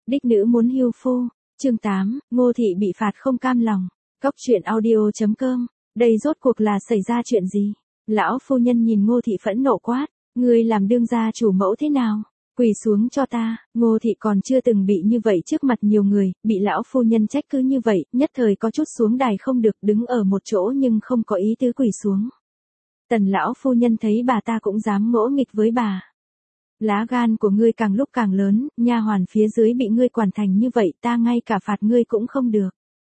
Đích nữ muốn hưu phu. Chương 8, Ngô thị bị phạt không cam lòng. Cóc truyện audio.com. Đây rốt cuộc là xảy ra chuyện gì? Lão phu nhân nhìn Ngô thị phẫn nộ quát, ngươi làm đương gia chủ mẫu thế nào? Quỳ xuống cho ta. Ngô thị còn chưa từng bị như vậy trước mặt nhiều người, bị lão phu nhân trách cứ như vậy, nhất thời có chút xuống đài không được, đứng ở một chỗ nhưng không có ý tứ quỳ xuống. Tần lão phu nhân thấy bà ta cũng dám ngỗ nghịch với bà. Lá gan của ngươi càng lúc càng lớn, nha hoàn phía dưới bị ngươi quản thành như vậy, ta ngay cả phạt ngươi cũng không được.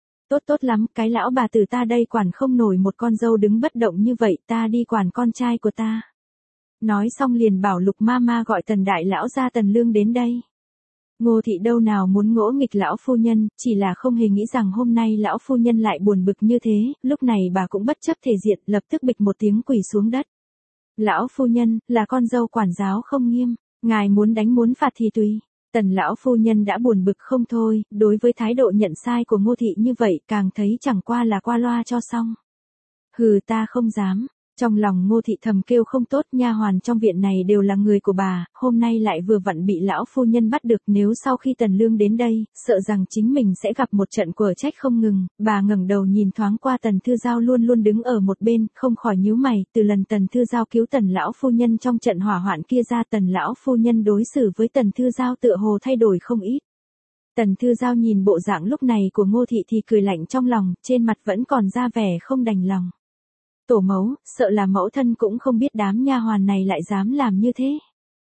Tốt lắm, cái lão bà tử ta đây quản không nổi một con dâu đứng bất động như vậy, ta đi quản con trai của ta. Nói xong liền bảo Lục Mama gọi Tần đại lão gia Tần Lương đến đây. Ngô thị đâu nào muốn ngỗ nghịch lão phu nhân, chỉ là không hề nghĩ rằng hôm nay lão phu nhân lại buồn bực như thế, lúc này bà cũng bất chấp thể diện, lập tức bịch một tiếng quỳ xuống đất. Lão phu nhân, là con dâu quản giáo không nghiêm, ngài muốn đánh muốn phạt thì tùy. Tần lão phu nhân đã buồn bực không thôi, đối với thái độ nhận sai của Ngô thị như vậy, càng thấy chẳng qua là qua loa cho xong. Hừ, ta không dám. Trong lòng Ngô thị thầm kêu không tốt, nha hoàn trong viện này đều là người của bà, hôm nay lại vừa vặn bị lão phu nhân bắt được, nếu sau khi Tần Lương đến đây, sợ rằng chính mình sẽ gặp một trận quở trách không ngừng. Bà ngẩng đầu nhìn thoáng qua Tần Thư Giao luôn luôn đứng ở một bên, không khỏi nhíu mày, từ lần Tần Thư Giao cứu Tần lão phu nhân trong trận hỏa hoạn kia ra, Tần lão phu nhân đối xử với Tần Thư Giao tựa hồ thay đổi không ít. Tần Thư Giao nhìn bộ dạng lúc này của Ngô thị thì cười lạnh trong lòng, trên mặt vẫn còn ra vẻ không đành lòng. Tổ mẫu, sợ là mẫu thân cũng không biết đám nha hoàn này lại dám làm như thế.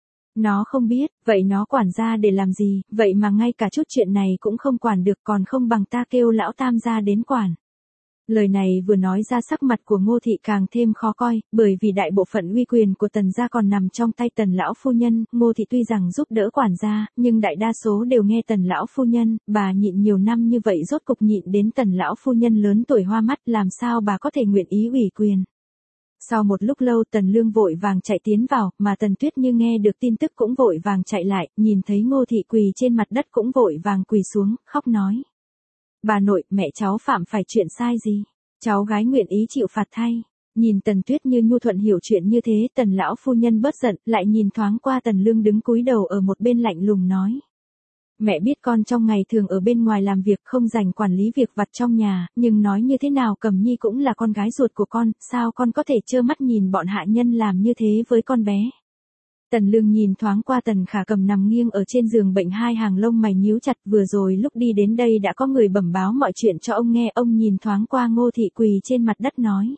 Nó không biết, vậy nó quản gia để làm gì, vậy mà ngay cả chút chuyện này cũng không quản được, còn không bằng ta kêu lão tam gia đến quản. Lời này vừa nói ra sắc mặt của Ngô thị càng thêm khó coi, bởi vì đại bộ phận uy quyền của Tần gia còn nằm trong tay Tần lão phu nhân. Ngô thị tuy rằng giúp đỡ quản gia, nhưng đại đa số đều nghe Tần lão phu nhân, bà nhịn nhiều năm như vậy rốt cục nhịn đến Tần lão phu nhân lớn tuổi hoa mắt, làm sao bà có thể nguyện ý ủy quyền. Sau một lúc lâu Tần Lương vội vàng chạy tiến vào, mà Tần Tuyết như nghe được tin tức cũng vội vàng chạy lại, nhìn thấy Ngô thị quỳ trên mặt đất cũng vội vàng quỳ xuống, khóc nói. Bà nội, mẹ cháu phạm phải chuyện sai gì? Cháu gái nguyện ý chịu phạt thay. Nhìn Tần Tuyết Như nhu thuận hiểu chuyện như thế, Tần lão phu nhân bớt giận, lại nhìn thoáng qua Tần Lương đứng cúi đầu ở một bên lạnh lùng nói. Mẹ biết con trong ngày thường ở bên ngoài làm việc không dành quản lý việc vặt trong nhà, nhưng nói như thế nào Cẩm Nhi cũng là con gái ruột của con, sao con có thể trơ mắt nhìn bọn hạ nhân làm như thế với con bé? Tần Lương nhìn thoáng qua Tần Khả Cầm nằm nghiêng ở trên giường bệnh, hai hàng lông mày nhíu chặt, vừa rồi lúc đi đến đây đã có người bẩm báo mọi chuyện cho ông nghe, ông nhìn thoáng qua Ngô thị quỳ trên mặt đất nói.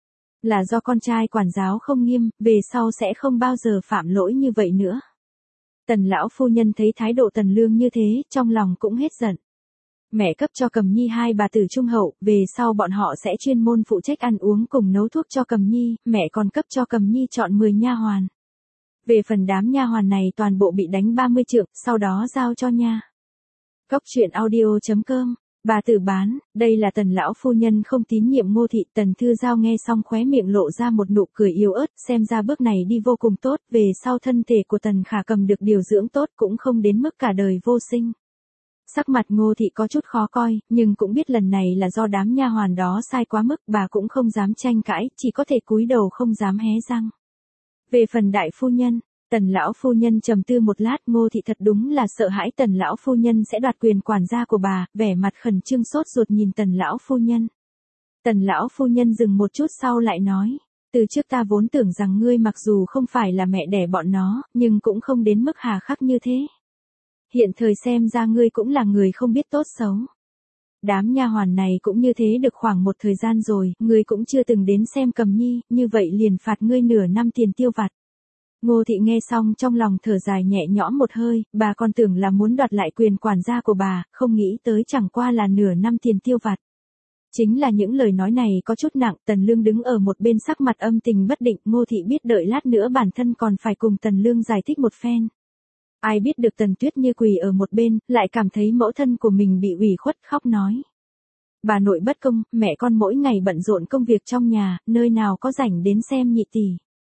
Là do con trai quản giáo không nghiêm, về sau sẽ không bao giờ phạm lỗi như vậy nữa. Tần lão phu nhân thấy thái độ Tần Lương như thế, trong lòng cũng hết giận. Mẹ cấp cho Cẩm Nhi hai bà tử trung hậu, về sau bọn họ sẽ chuyên môn phụ trách ăn uống cùng nấu thuốc cho Cẩm Nhi, mẹ còn cấp cho Cẩm Nhi chọn 10 nha hoàn. Về phần đám nha hoàn này toàn bộ bị đánh 30 trượng, sau đó giao cho nha. Cóc truyện audio.com. Bà tử bán, đây là Tần lão phu nhân không tín nhiệm Ngô thị. Tần Thư Giao nghe xong khóe miệng lộ ra một nụ cười yếu ớt, xem ra bước này đi vô cùng tốt, về sau thân thể của Tần Khả Cầm được điều dưỡng tốt cũng không đến mức cả đời vô sinh. Sắc mặt Ngô thị có chút khó coi, nhưng cũng biết lần này là do đám nha hoàn đó sai quá mức, bà cũng không dám tranh cãi, chỉ có thể cúi đầu không dám hé răng. Về phần đại phu nhân, Tần lão phu nhân trầm tư một lát, Ngô thị thật đúng là sợ hãi Tần lão phu nhân sẽ đoạt quyền quản gia của bà, vẻ mặt khẩn trương sốt ruột nhìn Tần lão phu nhân. Tần lão phu nhân dừng một chút sau lại nói, từ trước ta vốn tưởng rằng ngươi mặc dù không phải là mẹ đẻ bọn nó, nhưng cũng không đến mức hà khắc như thế. Hiện thời xem ra ngươi cũng là người không biết tốt xấu. Đám nha hoàn này cũng như thế được khoảng một thời gian rồi, ngươi cũng chưa từng đến xem Cẩm Nhi, như vậy liền phạt ngươi nửa năm tiền tiêu vặt. Ngô thị nghe xong trong lòng thở dài nhẹ nhõm một hơi, bà còn tưởng là muốn đoạt lại quyền quản gia của bà, không nghĩ tới chẳng qua là nửa năm tiền tiêu vặt. Chính là những lời nói này có chút nặng, Tần Lương đứng ở một bên sắc mặt âm tình bất định, Ngô thị biết đợi lát nữa bản thân còn phải cùng Tần Lương giải thích một phen. Ai biết được Tần Tuyết Như quỳ ở một bên, lại cảm thấy mẫu thân của mình bị ủy khuất, khóc nói. Bà nội bất công, mẹ con mỗi ngày bận rộn công việc trong nhà, nơi nào có rảnh đến xem nhị tỷ.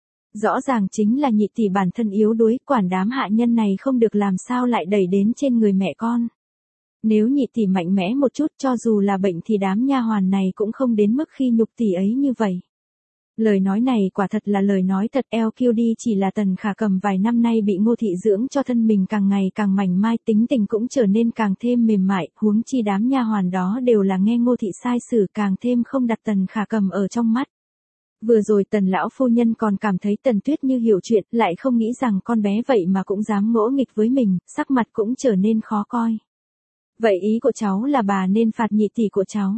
Rõ ràng chính là nhị tỷ bản thân yếu đuối, quản đám hạ nhân này không được làm sao lại đẩy đến trên người mẹ con. Nếu nhị tỷ mạnh mẽ một chút, cho dù là bệnh thì đám nha hoàn này cũng không đến mức khi nhục tỷ ấy như vậy. Lời nói này quả thật là lời nói thật. LQD chỉ là Tần Khả Cầm vài năm nay bị Ngô Thị dưỡng cho thân mình càng ngày càng mảnh mai, tính tình cũng trở nên càng thêm mềm mại, huống chi đám nha hoàn đó đều là nghe Ngô Thị sai xử, càng thêm không đặt Tần Khả Cầm ở trong mắt. Vừa rồi Tần lão phu nhân còn cảm thấy Tần Tuyết Như hiểu chuyện, lại không nghĩ rằng con bé vậy mà cũng dám ngỗ nghịch với mình, sắc mặt cũng trở nên khó coi. Vậy ý của cháu là bà nên phạt nhị tỷ của cháu.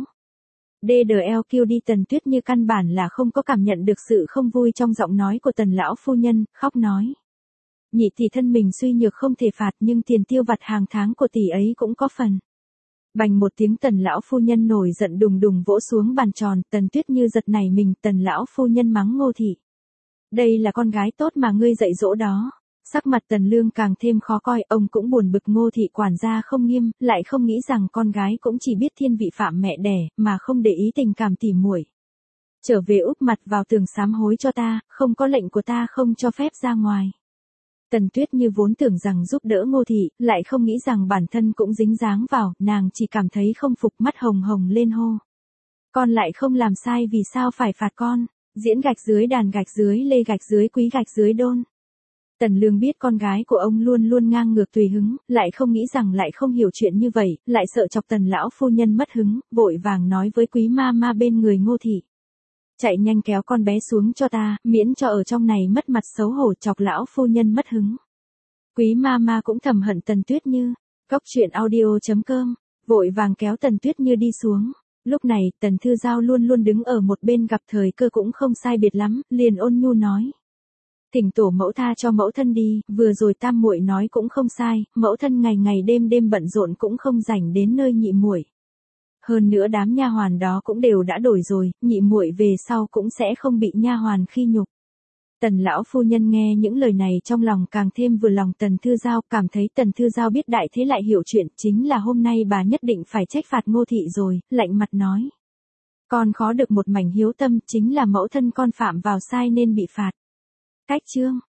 DDLQ đi. Tần Tuyết Như căn bản là không có cảm nhận được sự không vui trong giọng nói của Tần lão phu nhân, khóc nói. Nhị tỷ thân mình suy nhược không thể phạt, nhưng tiền tiêu vặt hàng tháng của tỷ ấy cũng có phần. Bành một tiếng, Tần lão phu nhân nổi giận đùng đùng vỗ xuống bàn tròn. Tần Tuyết Như giật nảy mình. Tần lão phu nhân mắng Ngô Thị. Đây là con gái tốt mà ngươi dạy dỗ đó. Sắc mặt Tần Lương càng thêm khó coi, ông cũng buồn bực Ngô Thị quản gia không nghiêm, lại không nghĩ rằng con gái cũng chỉ biết thiên vị phạm mẹ đẻ, mà không để ý tình cảm tỉ muội. Trở về úp mặt vào tường sám hối cho ta, không có lệnh của ta không cho phép ra ngoài. Tần Tuyết Như vốn tưởng rằng giúp đỡ Ngô Thị, lại không nghĩ rằng bản thân cũng dính dáng vào, nàng chỉ cảm thấy không phục, mắt hồng hồng lên hô. Con lại không làm sai, vì sao phải phạt con? Diễn gạch dưới đàn gạch dưới lê gạch dưới quý gạch dưới đôn. Tần Lương biết con gái của ông luôn luôn ngang ngược tùy hứng, lại không nghĩ rằng lại không hiểu chuyện như vậy, lại sợ chọc Tần lão phu nhân mất hứng, vội vàng nói với Quý ma ma bên người Ngô Thị. Chạy nhanh kéo con bé xuống cho ta, miễn cho ở trong này mất mặt xấu hổ, chọc lão phu nhân mất hứng. Quý ma ma cũng thầm hận Tần Tuyết Như. Cốc truyện audio.com, vội vàng kéo Tần Tuyết Như đi xuống. Lúc này, Tần Thư Giao luôn luôn đứng ở một bên, gặp thời cơ cũng không sai biệt lắm, liền ôn nhu nói. Thỉnh tổ mẫu tha cho mẫu thân đi, vừa rồi tam muội nói cũng không sai, mẫu thân ngày ngày đêm đêm bận rộn cũng không rảnh đến nơi nhị muội. Hơn nữa đám nha hoàn đó cũng đều đã đổi rồi, nhị muội về sau cũng sẽ không bị nha hoàn khi nhục. Tần lão phu nhân nghe những lời này trong lòng càng thêm vừa lòng Tần Thư Giao, cảm thấy Tần Thư Giao biết đại thế lại hiểu chuyện, chính là hôm nay bà nhất định phải trách phạt Ngô Thị rồi, lạnh mặt nói. Con khó được một mảnh hiếu tâm, chính là mẫu thân con phạm vào sai nên bị phạt. Cách chương